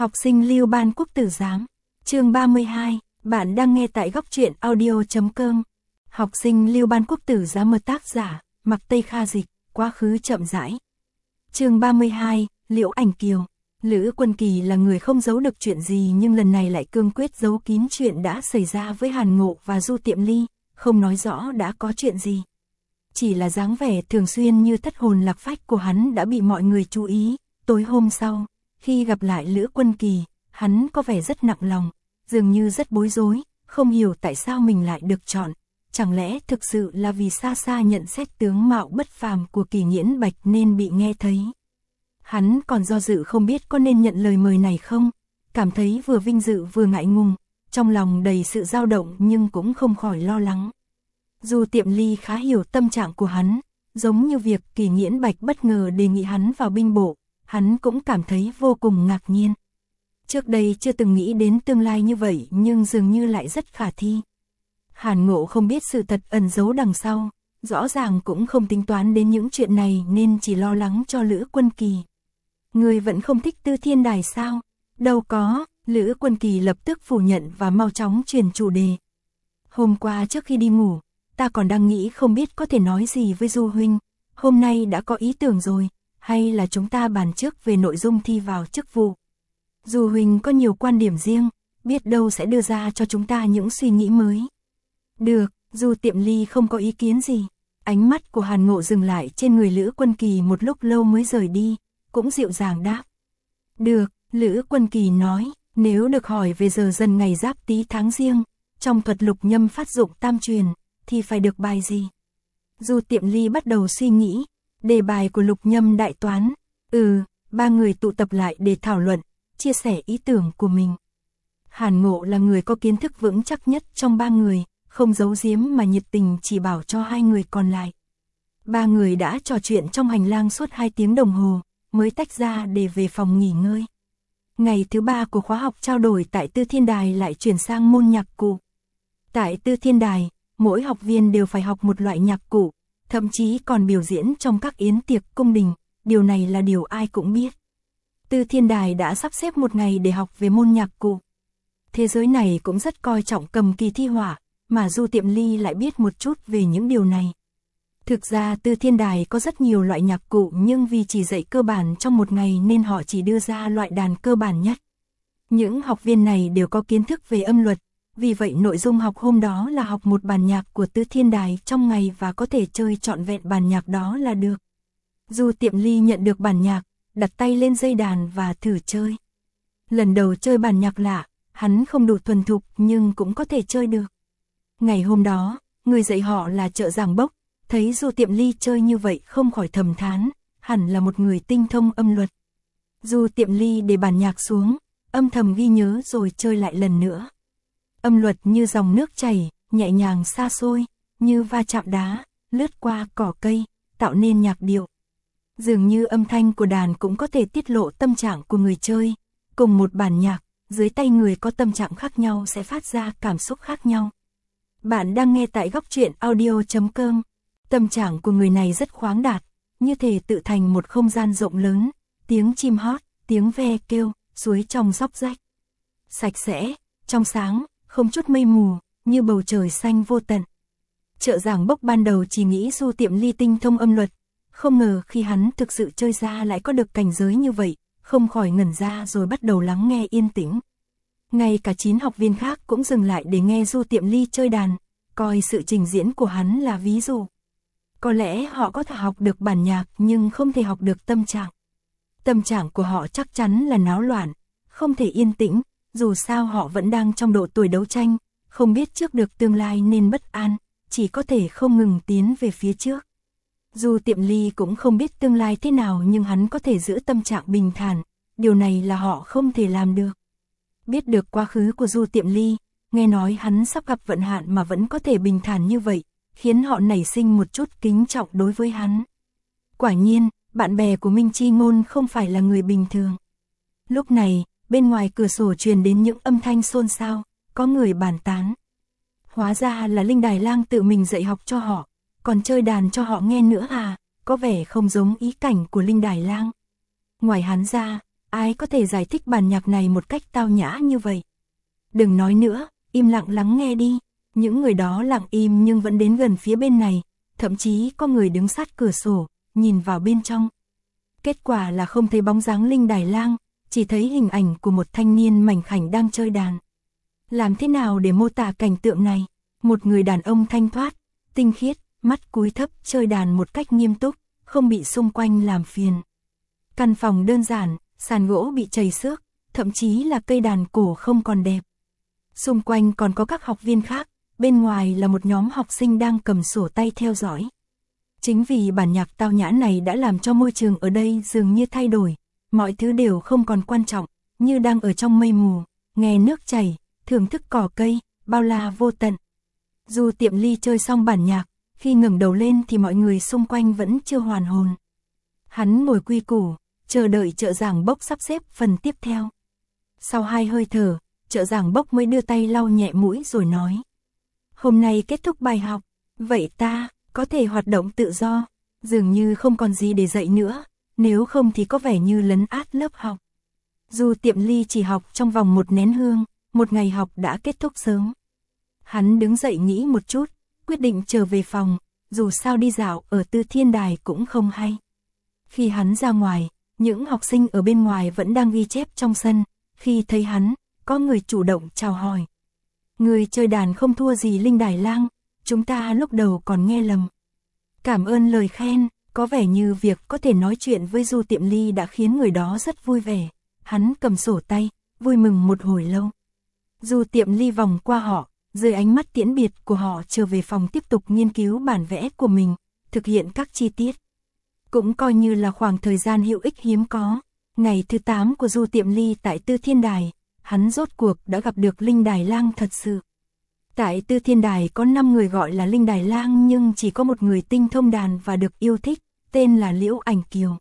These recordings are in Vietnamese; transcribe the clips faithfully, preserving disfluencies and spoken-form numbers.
Học sinh Lưu Ban Quốc tử giám. Chương ba mươi hai, bạn đang nghe tại góc truyện audio chấm com. Học sinh Lưu Ban Quốc tử giám, một tác giả, Mặc Tây Kha dịch, quá khứ chậm rãi. Chương ba mươi hai, Liễu Ảnh Kiều. Lữ Quân Kỳ là người không giấu được chuyện gì, nhưng lần này lại cương quyết giấu kín chuyện đã xảy ra với Hàn Ngộ và Du Tiệm Ly, không nói rõ đã có chuyện gì. Chỉ là dáng vẻ thường xuyên như thất hồn lạc phách của hắn đã bị mọi người chú ý. Tối hôm sau, khi gặp lại Lữ Quân Kỳ, hắn có vẻ rất nặng lòng, dường như rất bối rối, không hiểu tại sao mình lại được chọn. Chẳng lẽ thực sự là vì xa xa nhận xét tướng mạo bất phàm của Kỳ Nghiễn Bạch nên bị nghe thấy. Hắn còn do dự không biết có nên nhận lời mời này không, cảm thấy vừa vinh dự vừa ngại ngùng, trong lòng đầy sự dao động nhưng cũng không khỏi lo lắng. Du Tiệm Ly khá hiểu tâm trạng của hắn, giống như việc Kỳ Nghiễn Bạch bất ngờ đề nghị hắn vào binh bộ, hắn cũng cảm thấy vô cùng ngạc nhiên. Trước đây chưa từng nghĩ đến tương lai như vậy nhưng dường như lại rất khả thi. Hàn Ngộ không biết sự thật ẩn giấu đằng sau, rõ ràng cũng không tính toán đến những chuyện này nên chỉ lo lắng cho Lữ Quân Kỳ. Người vẫn không thích Tư Thiên Đài sao? Đâu có, Lữ Quân Kỳ lập tức phủ nhận và mau chóng chuyển chủ đề. Hôm qua trước khi đi ngủ, ta còn đang nghĩ không biết có thể nói gì với Du huynh, hôm nay đã có ý tưởng rồi, hay là chúng ta bàn trước về nội dung thi vào chức vụ. Du huynh có nhiều quan điểm riêng, biết đâu sẽ đưa ra cho chúng ta những suy nghĩ mới. Được, Du Tiệm Ly không có ý kiến gì. Ánh mắt của Hàn Ngộ dừng lại trên người Lữ Quân Kỳ một lúc lâu mới rời đi, cũng dịu dàng đáp. Được, Lữ Quân Kỳ nói, nếu được hỏi về giờ dần ngày Giáp Tý tháng Giêng, trong thuật lục nhâm phát dụng tam truyền, thì phải được bài gì? Du Tiệm Ly bắt đầu suy nghĩ, đề bài của lục nhâm đại toán. Ừ, ba người tụ tập lại để thảo luận, chia sẻ ý tưởng của mình. Hàn Ngộ là người có kiến thức vững chắc nhất trong ba người, không giấu giếm mà nhiệt tình chỉ bảo cho hai người còn lại. Ba người đã trò chuyện trong hành lang suốt hai tiếng đồng hồ, mới tách ra để về phòng nghỉ ngơi. Ngày thứ ba của khóa học trao đổi tại Tư Thiên Đài lại chuyển sang môn nhạc cụ. Tại Tư Thiên Đài, mỗi học viên đều phải học một loại nhạc cụ, thậm chí còn biểu diễn trong các yến tiệc cung đình, điều này là điều ai cũng biết. Tư Thiên Đài đã sắp xếp một ngày để học về môn nhạc cụ. Thế giới này cũng rất coi trọng cầm kỳ thi họa, mà Du Tiệm Ly lại biết một chút về những điều này. Thực ra Tư Thiên Đài có rất nhiều loại nhạc cụ nhưng vì chỉ dạy cơ bản trong một ngày nên họ chỉ đưa ra loại đàn cơ bản nhất. Những học viên này đều có kiến thức về âm luật, vì vậy nội dung học hôm đó là học một bản nhạc của Tư Thiên Đài trong ngày và có thể chơi trọn vẹn bản nhạc đó là được. Du Tiệm Ly nhận được bản nhạc, đặt tay lên dây đàn và thử chơi. Lần đầu chơi bản nhạc lạ, hắn không đủ thuần thục nhưng cũng có thể chơi được. Ngày hôm đó, người dạy họ là Trợ Giảng Bốc, thấy Du Tiệm Ly chơi như vậy không khỏi thầm thán, hẳn là một người tinh thông âm luật. Du Tiệm Ly để bản nhạc xuống, âm thầm ghi nhớ rồi chơi lại lần nữa. Âm luật như dòng nước chảy, nhẹ nhàng xa xôi, như va chạm đá, lướt qua cỏ cây, tạo nên nhạc điệu. Dường như âm thanh của đàn cũng có thể tiết lộ tâm trạng của người chơi. Cùng một bản nhạc, dưới tay người có tâm trạng khác nhau sẽ phát ra cảm xúc khác nhau. Bạn đang nghe tại góc truyện audio chấm com. Tâm trạng của người này rất khoáng đạt, như thể tự thành một không gian rộng lớn, tiếng chim hót, tiếng ve kêu, suối trong róc rách. Sạch sẽ, trong sáng, không chút mây mù, như bầu trời xanh vô tận. Trợ Giảng Bốc ban đầu chỉ nghĩ Du Tiệm Ly tinh thông âm luật, không ngờ khi hắn thực sự chơi ra lại có được cảnh giới như vậy, không khỏi ngẩn ra rồi bắt đầu lắng nghe yên tĩnh. Ngay cả chín học viên khác cũng dừng lại để nghe Du Tiệm Ly chơi đàn, coi sự trình diễn của hắn là ví dụ. Có lẽ họ có thể học được bản nhạc nhưng không thể học được tâm trạng. Tâm trạng của họ chắc chắn là náo loạn, không thể yên tĩnh, dù sao họ vẫn đang trong độ tuổi đấu tranh, không biết trước được tương lai nên bất an, chỉ có thể không ngừng tiến về phía trước. Du Tiệm Ly cũng không biết tương lai thế nào nhưng hắn có thể giữ tâm trạng bình thản, điều này là họ không thể làm được. Biết được quá khứ của Du Tiệm Ly, nghe nói hắn sắp gặp vận hạn mà vẫn có thể bình thản như vậy, khiến họ nảy sinh một chút kính trọng đối với hắn. Quả nhiên, bạn bè của Minh Chi Ngôn không phải là người bình thường. Lúc này, bên ngoài cửa sổ truyền đến những âm thanh xôn xao, có người bàn tán. Hóa ra là Linh Đài Lang tự mình dạy học cho họ, còn chơi đàn cho họ nghe nữa à, có vẻ không giống ý cảnh của Linh Đài Lang. Ngoài hắn ra, ai có thể giải thích bản nhạc này một cách tao nhã như vậy? Đừng nói nữa, im lặng lắng nghe đi. Những người đó lặng im nhưng vẫn đến gần phía bên này, thậm chí có người đứng sát cửa sổ, nhìn vào bên trong. Kết quả là không thấy bóng dáng Linh Đài Lang, chỉ thấy hình ảnh của một thanh niên mảnh khảnh đang chơi đàn. Làm thế nào để mô tả cảnh tượng này? Một người đàn ông thanh thoát, tinh khiết, mắt cúi thấp chơi đàn một cách nghiêm túc, không bị xung quanh làm phiền. Căn phòng đơn giản, sàn gỗ bị trầy xước, thậm chí là cây đàn cổ không còn đẹp. Xung quanh còn có các học viên khác, bên ngoài là một nhóm học sinh đang cầm sổ tay theo dõi. Chính vì bản nhạc tao nhã này đã làm cho môi trường ở đây dường như thay đổi, mọi thứ đều không còn quan trọng, như đang ở trong mây mù, nghe nước chảy, thưởng thức cỏ cây, bao la vô tận. Dù Tiệm Ly chơi xong bản nhạc, khi ngẩng đầu lên thì mọi người xung quanh vẫn chưa hoàn hồn. Hắn ngồi quy củ, chờ đợi trợ giảng bốc sắp xếp phần tiếp theo. Sau hai hơi thở, trợ giảng bốc mới đưa tay lau nhẹ mũi rồi nói. Hôm nay kết thúc bài học, vậy ta có thể hoạt động tự do, dường như không còn gì để dạy nữa, nếu không thì có vẻ như lấn át lớp học. Dù Tiệm Ly chỉ học trong vòng một nén hương, một ngày học đã kết thúc sớm. Hắn đứng dậy nghĩ một chút, quyết định trở về phòng, dù sao đi dạo ở Tư Thiên Đài cũng không hay. Khi hắn ra ngoài, những học sinh ở bên ngoài vẫn đang ghi chép trong sân, khi thấy hắn, có người chủ động chào hỏi. Người chơi đàn không thua gì Linh Đài Lang, chúng ta lúc đầu còn nghe lầm. Cảm ơn lời khen, có vẻ như việc có thể nói chuyện với Du Tiệm Ly đã khiến người đó rất vui vẻ. Hắn cầm sổ tay, vui mừng một hồi lâu. Du Tiệm Ly vòng qua họ, dưới ánh mắt tiễn biệt của họ trở về phòng tiếp tục nghiên cứu bản vẽ của mình, thực hiện các chi tiết. Cũng coi như là khoảng thời gian hữu ích hiếm có. Ngày thứ tám của Du Tiệm Ly tại Tư Thiên Đài, hắn rốt cuộc đã gặp được Linh Đài Lang thật sự. Tại Tư Thiên Đài có năm người gọi là Linh Đài Lang nhưng chỉ có một người tinh thông đàn và được yêu thích, tên là Liễu Ảnh Kiều.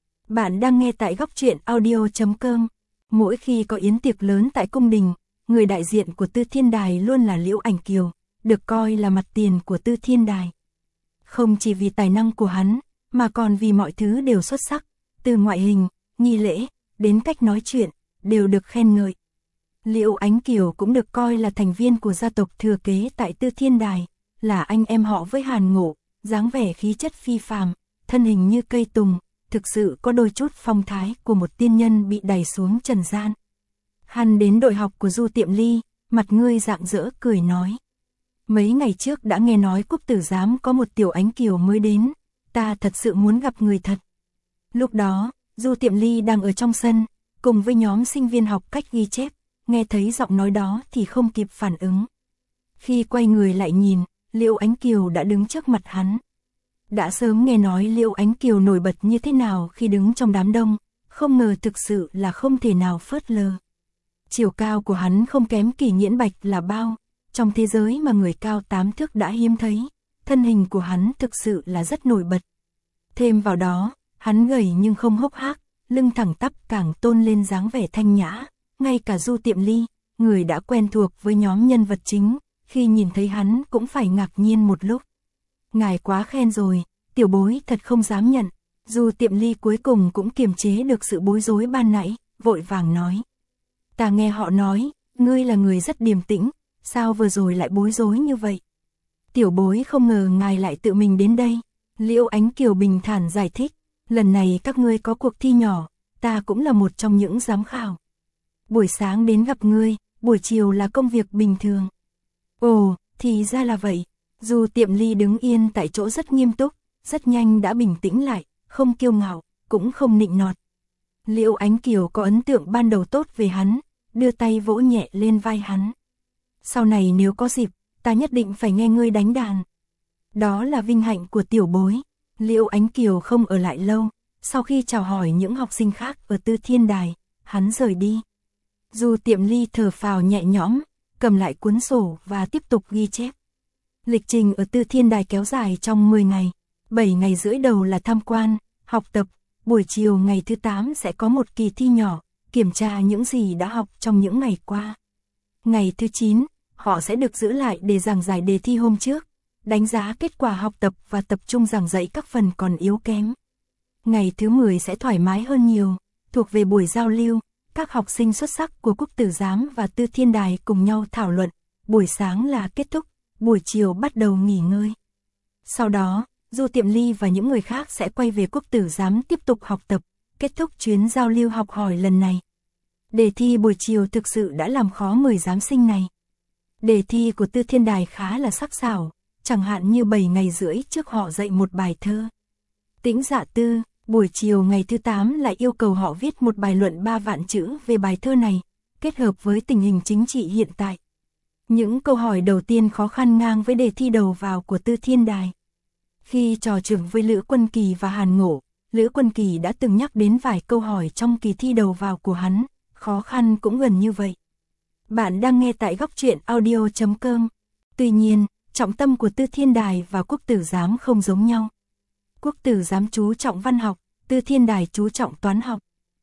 Bạn đang nghe tại góc truyện audio chấm com. Mỗi khi có yến tiệc lớn tại cung đình, người đại diện của Tư Thiên Đài luôn là Liễu Ảnh Kiều, được coi là mặt tiền của Tư Thiên Đài. Không chỉ vì tài năng của hắn, mà còn vì mọi thứ đều xuất sắc, từ ngoại hình, nghi lễ, đến cách nói chuyện, đều được khen ngợi. Liễu Ánh Kiều cũng được coi là thành viên của gia tộc thừa kế tại Tư Thiên Đài, là anh em họ với Hàn Ngộ, dáng vẻ khí chất phi phàm, thân hình như cây tùng, thực sự có đôi chút phong thái của một tiên nhân bị đày xuống trần gian. Hắn đến đội học của Du Tiệm Ly, mặt ngươi rạng rỡ cười nói. Mấy ngày trước đã nghe nói Cúc Tử Giám có một tiểu Ánh Kiều mới đến, ta thật sự muốn gặp người thật. Lúc đó, Du Tiệm Ly đang ở trong sân, cùng với nhóm sinh viên học cách ghi chép, nghe thấy giọng nói đó thì không kịp phản ứng. Khi quay người lại nhìn, Liễu Ánh Kiều đã đứng trước mặt hắn. Đã sớm nghe nói Liễu Ánh Kiều nổi bật như thế nào khi đứng trong đám đông, không ngờ thực sự là không thể nào phớt lờ. Chiều cao của hắn không kém Kỳ Nghiễn Bạch là bao, trong thế giới mà người cao tám thước đã hiếm thấy, thân hình của hắn thực sự là rất nổi bật. Thêm vào đó, hắn gầy nhưng không hốc hác, lưng thẳng tắp càng tôn lên dáng vẻ thanh nhã, ngay cả Du Tiệm Ly, người đã quen thuộc với nhóm nhân vật chính, khi nhìn thấy hắn cũng phải ngạc nhiên một lúc. Ngài quá khen rồi, tiểu bối thật không dám nhận. Du Tiệm Ly cuối cùng cũng kiềm chế được sự bối rối ban nãy, vội vàng nói. Ta nghe họ nói, ngươi là người rất điềm tĩnh, sao vừa rồi lại bối rối như vậy? Tiểu bối không ngờ ngài lại tự mình đến đây. Liễu Ánh Kiều bình thản giải thích, lần này các ngươi có cuộc thi nhỏ, ta cũng là một trong những giám khảo. Buổi sáng đến gặp ngươi, buổi chiều là công việc bình thường. Ồ, thì ra là vậy. Du Tiệm Ly đứng yên tại chỗ rất nghiêm túc, rất nhanh đã bình tĩnh lại, không kiêu ngạo, cũng không nịnh nọt. Liễu Ánh Kiều có ấn tượng ban đầu tốt về hắn, đưa tay vỗ nhẹ lên vai hắn. Sau này nếu có dịp, ta nhất định phải nghe ngươi đánh đàn. Đó là vinh hạnh của tiểu bối. Liễu Ánh Kiều không ở lại lâu, sau khi chào hỏi những học sinh khác ở Tư Thiên Đài, hắn rời đi. Du Tiệm Ly thở phào nhẹ nhõm, cầm lại cuốn sổ và tiếp tục ghi chép. Lịch trình ở Tư Thiên Đài kéo dài trong mười ngày, bảy ngày rưỡi đầu là tham quan, học tập, buổi chiều ngày thứ tám sẽ có một kỳ thi nhỏ, kiểm tra những gì đã học trong những ngày qua. Ngày thứ chín, họ sẽ được giữ lại để giảng giải đề thi hôm trước, đánh giá kết quả học tập và tập trung giảng dạy các phần còn yếu kém. Ngày thứ mười sẽ thoải mái hơn nhiều, thuộc về buổi giao lưu, các học sinh xuất sắc của Quốc Tử Giám và Tư Thiên Đài cùng nhau thảo luận, buổi sáng là kết thúc, buổi chiều bắt đầu nghỉ ngơi. Sau đó, Du Tiệm Ly và những người khác sẽ quay về Quốc Tử Giám tiếp tục học tập, kết thúc chuyến giao lưu học hỏi lần này. Đề thi buổi chiều thực sự đã làm khó mười giám sinh này. Đề thi của Tư Thiên Đài khá là sắc sảo, chẳng hạn như bảy ngày rưỡi trước họ dạy một bài thơ. Tĩnh Dạ Tư, buổi chiều ngày thứ tám lại yêu cầu họ viết một bài luận ba vạn chữ về bài thơ này, kết hợp với tình hình chính trị hiện tại. Những câu hỏi đầu tiên khó khăn ngang với đề thi đầu vào của Tư Thiên Đài. Khi trò chuyện với Lữ Quân Kỳ và Hàn Ngộ, Lữ Quân Kỳ đã từng nhắc đến vài câu hỏi trong kỳ thi đầu vào của hắn, khó khăn cũng gần như vậy. Bạn đang nghe tại góc truyện audio chấm com. Tuy nhiên, trọng tâm của Tư Thiên Đài và Quốc Tử Giám không giống nhau. Quốc Tử Giám chú trọng văn học, Tư Thiên Đài chú trọng toán học.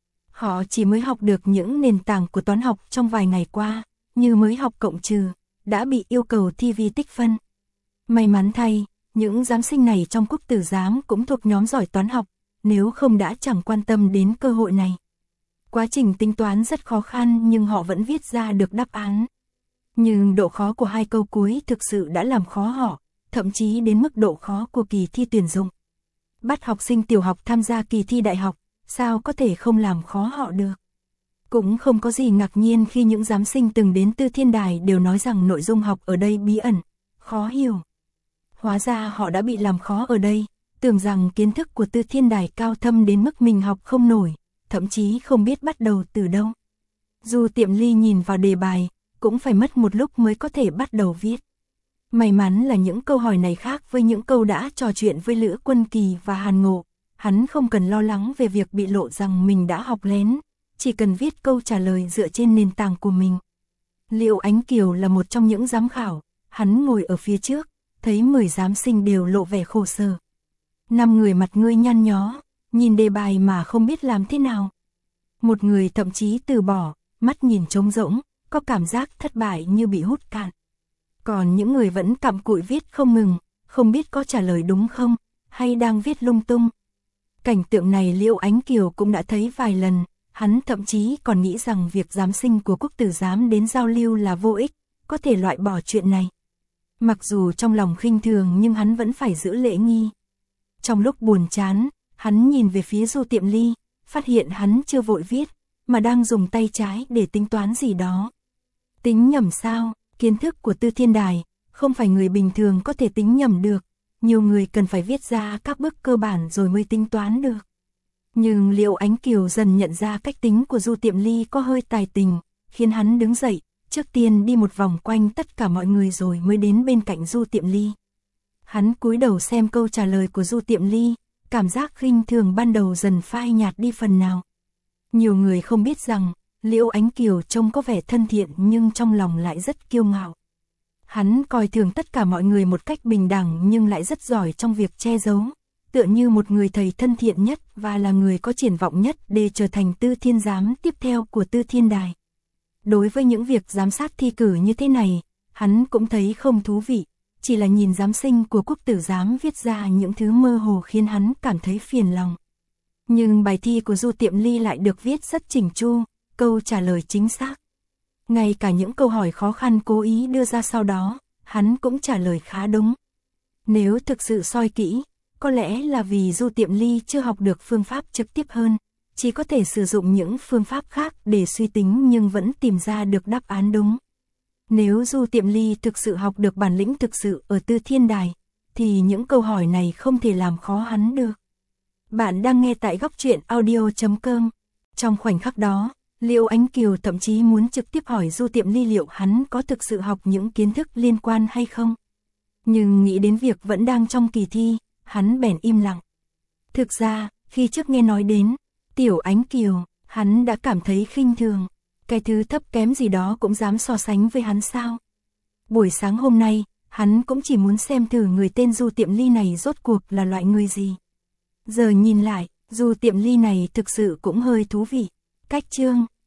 Họ chỉ mới học được những nền tảng của toán học trong vài ngày qua, như mới học cộng trừ, đã bị yêu cầu thi vi tích phân. May mắn thay, những giám sinh này trong Quốc Tử Giám cũng thuộc nhóm giỏi toán học, nếu không đã chẳng quan tâm đến cơ hội này. Quá trình tính toán rất khó khăn nhưng họ vẫn viết ra được đáp án. Nhưng độ khó của hai câu cuối thực sự đã làm khó họ, thậm chí đến mức độ khó của kỳ thi tuyển dụng. Bắt học sinh tiểu học tham gia kỳ thi đại học, sao có thể không làm khó họ được. Cũng không có gì ngạc nhiên khi những giám sinh từng đến Tư Thiên Đài đều nói rằng nội dung học ở đây bí ẩn, khó hiểu. Hóa ra họ đã bị làm khó ở đây, tưởng rằng kiến thức của Tư Thiên Đài cao thâm đến mức mình học không nổi, thậm chí không biết bắt đầu từ đâu. Du Tiệm Ly nhìn vào đề bài, cũng phải mất một lúc mới có thể bắt đầu viết. May mắn là những câu hỏi này khác với những câu đã trò chuyện với Lữ Quân Kỳ và Hàn Ngộ, hắn không cần lo lắng về việc bị lộ rằng mình đã học lén, chỉ cần viết câu trả lời dựa trên nền tảng của mình. Liệu Ánh Kiều là một trong những giám khảo, hắn ngồi ở phía trước, thấy mười giám sinh đều lộ vẻ khổ sở. Năm người mặt ngươi nhăn nhó, nhìn đề bài mà không biết làm thế nào. Một người thậm chí từ bỏ, mắt nhìn trống rỗng, có cảm giác thất bại như bị hút cạn. Còn những người vẫn cặm cụi viết không ngừng, không biết có trả lời đúng không, hay đang viết lung tung. Cảnh tượng này Liễu Ánh Kiều cũng đã thấy vài lần, hắn thậm chí còn nghĩ rằng việc giám sinh của Quốc Tử Giám đến giao lưu là vô ích, có thể loại bỏ chuyện này. Mặc dù trong lòng khinh thường nhưng hắn vẫn phải giữ lễ nghi. Trong lúc buồn chán, hắn nhìn về phía Du Tiệm Ly, phát hiện hắn chưa vội viết, mà đang dùng tay trái để tính toán gì đó. Tính nhầm sao? Kiến thức của Tư Thiên Đài, không phải người bình thường có thể tính nhầm được, nhiều người cần phải viết ra các bước cơ bản rồi mới tính toán được. Nhưng Liễu Ánh Kiều dần nhận ra cách tính của Du Tiệm Ly có hơi tài tình, khiến hắn đứng dậy, trước tiên đi một vòng quanh tất cả mọi người rồi mới đến bên cạnh Du Tiệm Ly. Hắn cúi đầu xem câu trả lời của Du Tiệm Ly, cảm giác khinh thường ban đầu dần phai nhạt đi phần nào. Nhiều người không biết rằng, Liễu Ánh Kiều trông có vẻ thân thiện nhưng trong lòng lại rất kiêu ngạo. Hắn coi thường tất cả mọi người một cách bình đẳng nhưng lại rất giỏi trong việc che giấu, tựa như một người thầy thân thiện nhất và là người có triển vọng nhất để trở thành Tư Thiên Giám tiếp theo của Tư Thiên Đài. Đối với những việc giám sát thi cử như thế này, hắn cũng thấy không thú vị, chỉ là nhìn giám sinh của Quốc Tử Giám viết ra những thứ mơ hồ khiến hắn cảm thấy phiền lòng. Nhưng bài thi của Du Tiệm Ly lại được viết rất chỉnh chu, câu trả lời chính xác. Ngay cả những câu hỏi khó khăn cố ý đưa ra sau đó, hắn cũng trả lời khá đúng. Nếu thực sự soi kỹ, có lẽ là vì Du Tiệm Ly chưa học được phương pháp trực tiếp hơn, chỉ có thể sử dụng những phương pháp khác để suy tính nhưng vẫn tìm ra được đáp án đúng. Nếu Du Tiệm Ly thực sự học được bản lĩnh thực sự ở Tư Thiên Đài, thì những câu hỏi này không thể làm khó hắn được. Bạn đang nghe tại góc truyện audio chấm com. Trong khoảnh khắc đó, Liễu Ánh Kiều thậm chí muốn trực tiếp hỏi Du Tiệm Ly liệu hắn có thực sự học những kiến thức liên quan hay không. Nhưng nghĩ đến việc vẫn đang trong kỳ thi, hắn bèn im lặng. Thực ra, khi trước nghe nói đến Tiểu Ánh Kiều, hắn đã cảm thấy khinh thường. Cái thứ thấp kém gì đó cũng dám so sánh với hắn sao? Buổi sáng hôm nay, hắn cũng chỉ muốn xem thử người tên Du Tiệm Ly này rốt cuộc là loại người gì. Giờ nhìn lại, Du Tiệm Ly này thực sự cũng hơi thú vị. Cách chương